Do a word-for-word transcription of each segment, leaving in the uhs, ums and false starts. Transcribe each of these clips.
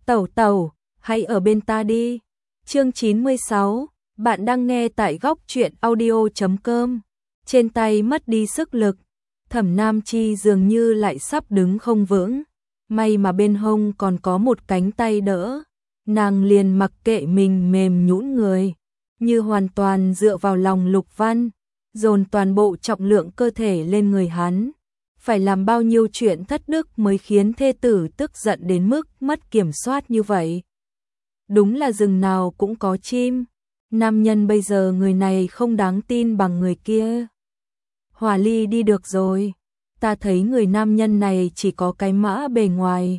Tẩu tẩu, hãy ở bên ta đi. Chương chín mươi sáu, bạn đang nghe tại góc truyện audio chấm com. Trên tay mất đi sức lực, Thẩm Nam Chi dường như lại sắp đứng không vững. May mà bên hông còn có một cánh tay đỡ, nàng liền mặc kệ mình mềm nhũn người, như hoàn toàn dựa vào lòng Lục Văn, dồn toàn bộ trọng lượng cơ thể lên người hắn. Phải làm bao nhiêu chuyện thất đức mới khiến thê tử tức giận đến mức mất kiểm soát như vậy. Đúng là rừng nào cũng có chim, nam nhân bây giờ người này không đáng tin bằng người kia. Hòa Ly đi được rồi, ta thấy người nam nhân này chỉ có cái mã bề ngoài.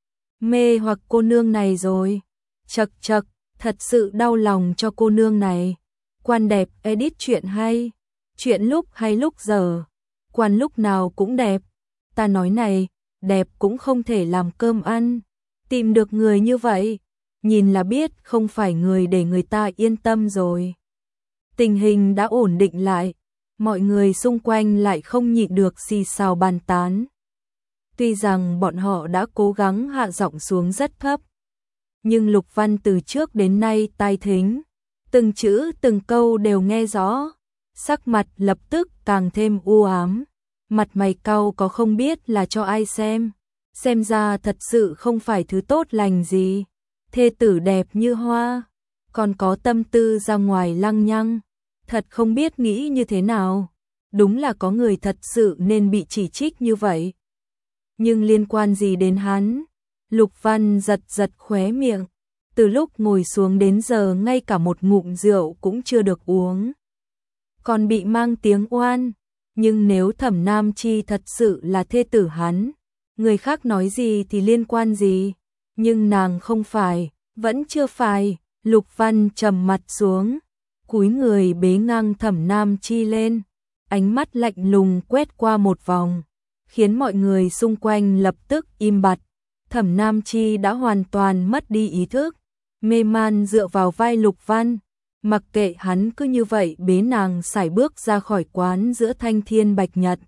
Mê hoặc cô nương này rồi, chật chật, thật sự đau lòng cho cô nương này. Quan đẹp edit chuyện hay, chuyện lúc hay lúc giờ, quan lúc nào cũng đẹp. Ta nói này, đẹp cũng không thể làm cơm ăn, tìm được người như vậy, nhìn là biết không phải người để người ta yên tâm rồi. Tình hình đã ổn định lại, mọi người xung quanh lại không nhịn được xì xào bàn tán. Tuy rằng bọn họ đã cố gắng hạ giọng xuống rất thấp, nhưng Lục Văn từ trước đến nay tai thính, từng chữ từng câu đều nghe rõ, sắc mặt lập tức càng thêm u ám, mặt mày cau có không biết là cho ai xem, xem ra thật sự không phải thứ tốt lành gì. Thê tử đẹp như hoa, còn có tâm tư ra ngoài lăng nhăng, thật không biết nghĩ như thế nào. Đúng là có người thật sự nên bị chỉ trích như vậy. Nhưng liên quan gì đến hắn? Lục Văn giật giật khóe miệng, từ lúc ngồi xuống đến giờ ngay cả một ngụm rượu cũng chưa được uống, còn bị mang tiếng oan. Nhưng nếu Thẩm Nam Chi thật sự là thê tử hắn, người khác nói gì thì liên quan gì, nhưng nàng không phải, vẫn chưa phải. Lục Văn trầm mặt xuống, cúi người bế ngang Thẩm Nam Chi lên, ánh mắt lạnh lùng quét qua một vòng, khiến mọi người xung quanh lập tức im bặt. Thẩm Nam Chi đã hoàn toàn mất đi ý thức, mê man dựa vào vai Lục Văn, mặc kệ hắn cứ như vậy bế nàng sải bước ra khỏi quán giữa thanh thiên bạch nhật.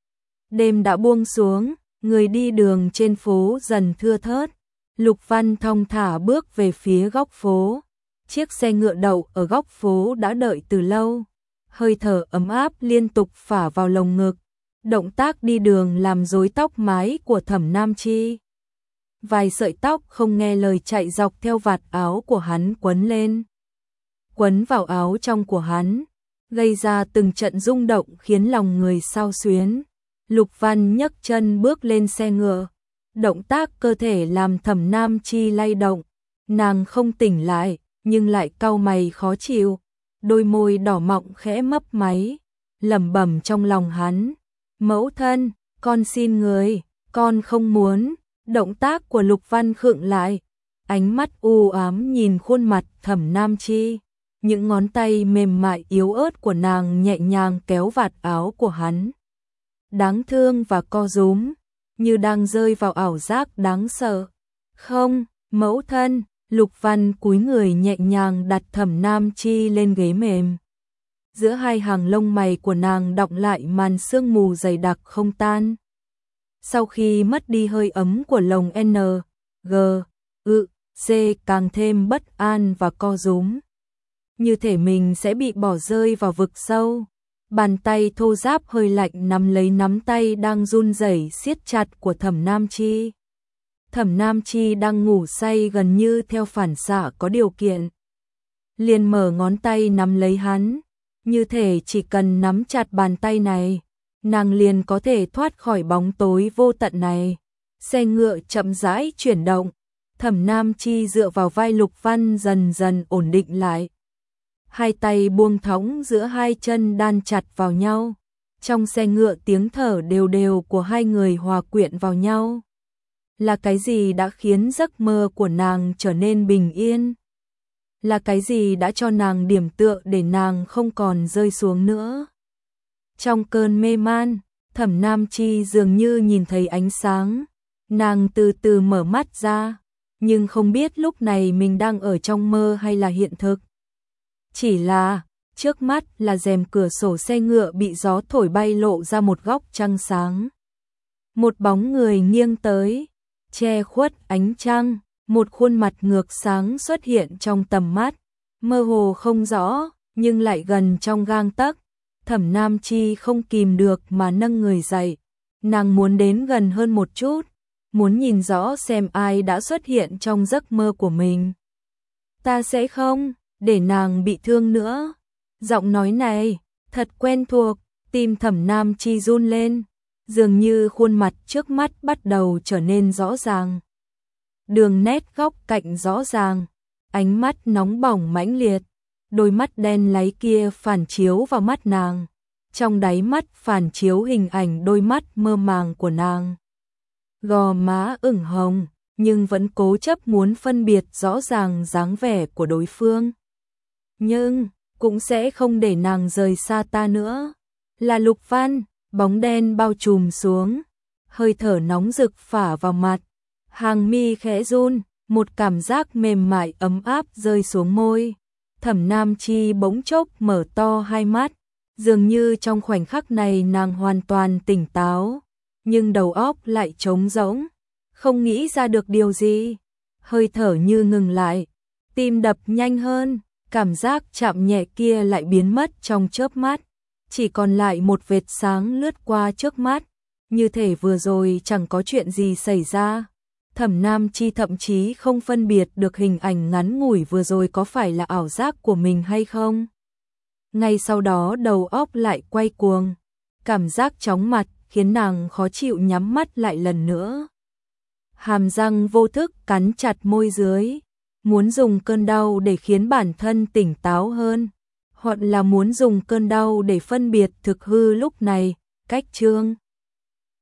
Đêm đã buông xuống, người đi đường trên phố dần thưa thớt. Lục Văn thong thả bước về phía góc phố. Chiếc xe ngựa đậu ở góc phố đã đợi từ lâu, hơi thở ấm áp liên tục phả vào lồng ngực. Động tác đi đường làm rối tóc mái của Thẩm Nam Chi. Vài sợi tóc không nghe lời chạy dọc theo vạt áo của hắn quấn lên, quấn vào áo trong của hắn, gây ra từng trận rung động khiến lòng người xao xuyến. Lục Văn nhấc chân bước lên xe ngựa, động tác cơ thể làm Thẩm Nam Chi lay động, nàng không tỉnh lại, nhưng lại cau mày khó chịu, đôi môi đỏ mọng khẽ mấp máy, lẩm bẩm trong lòng hắn, mẫu thân, con xin người, con không muốn. Động tác của Lục Văn khựng lại, ánh mắt u ám nhìn khuôn mặt Thẩm Nam Chi, những ngón tay mềm mại yếu ớt của nàng nhẹ nhàng kéo vạt áo của hắn, đáng thương và co rúm, như đang rơi vào ảo giác đáng sợ. Không, mẫu thân. Lục Văn cúi người nhẹ nhàng đặt Thẩm Nam Chi lên ghế mềm. Giữa hai hàng lông mày của nàng đọng lại màn sương mù dày đặc không tan. Sau khi mất đi hơi ấm của lồng N, G, ự, C càng thêm bất an và co rúm, như thể mình sẽ bị bỏ rơi vào vực sâu. Bàn tay thô ráp hơi lạnh nắm lấy nắm tay đang run rẩy siết chặt của Thẩm Nam Chi. Thẩm Nam Chi đang ngủ say gần như theo phản xạ có điều kiện, liền mở ngón tay nắm lấy hắn, như thể chỉ cần nắm chặt bàn tay này, nàng liền có thể thoát khỏi bóng tối vô tận này. Xe ngựa chậm rãi chuyển động, Thẩm Nam Chi dựa vào vai Lục Văn dần dần ổn định lại. Hai tay buông thõng giữa hai chân đan chặt vào nhau. Trong xe ngựa tiếng thở đều đều của hai người hòa quyện vào nhau. Là cái gì đã khiến giấc mơ của nàng trở nên bình yên? Là cái gì đã cho nàng điểm tựa để nàng không còn rơi xuống nữa? Trong cơn mê man, Thẩm Nam Chi dường như nhìn thấy ánh sáng. Nàng từ từ mở mắt ra, nhưng không biết lúc này mình đang ở trong mơ hay là hiện thực. Chỉ là, trước mắt là rèm cửa sổ xe ngựa bị gió thổi bay lộ ra một góc trăng sáng. Một bóng người nghiêng tới, che khuất ánh trăng, một khuôn mặt ngược sáng xuất hiện trong tầm mắt, mơ hồ không rõ, nhưng lại gần trong gang tấc. Thẩm Nam Chi không kìm được mà nâng người dậy, nàng muốn đến gần hơn một chút, muốn nhìn rõ xem ai đã xuất hiện trong giấc mơ của mình. Ta sẽ không để nàng bị thương nữa. Giọng nói này thật quen thuộc, tim Thẩm Nam Chi run lên, dường như khuôn mặt trước mắt bắt đầu trở nên rõ ràng. Đường nét góc cạnh rõ ràng, ánh mắt nóng bỏng mãnh liệt, đôi mắt đen láy kia phản chiếu vào mắt nàng, trong đáy mắt phản chiếu hình ảnh đôi mắt mơ màng của nàng. Gò má ửng hồng, nhưng vẫn cố chấp muốn phân biệt rõ ràng dáng vẻ của đối phương. Nhưng, cũng sẽ không để nàng rời xa ta nữa. Là Lục Văn, bóng đen bao trùm xuống, hơi thở nóng rực phả vào mặt. Hàng mi khẽ run, một cảm giác mềm mại ấm áp rơi xuống môi. Thẩm Nam Chi bỗng chốc mở to hai mắt, dường như trong khoảnh khắc này nàng hoàn toàn tỉnh táo, nhưng đầu óc lại trống rỗng, không nghĩ ra được điều gì. Hơi thở như ngừng lại, tim đập nhanh hơn, cảm giác chạm nhẹ kia lại biến mất trong chớp mắt, chỉ còn lại một vệt sáng lướt qua trước mắt, như thể vừa rồi chẳng có chuyện gì xảy ra. Thẩm Nam Chi thậm chí không phân biệt được hình ảnh ngắn ngủi vừa rồi có phải là ảo giác của mình hay không. Ngay sau đó đầu óc lại quay cuồng, cảm giác chóng mặt khiến nàng khó chịu nhắm mắt lại lần nữa. Hàm răng vô thức cắn chặt môi dưới, muốn dùng cơn đau để khiến bản thân tỉnh táo hơn, hoặc là muốn dùng cơn đau để phân biệt thực hư lúc này, cách chương.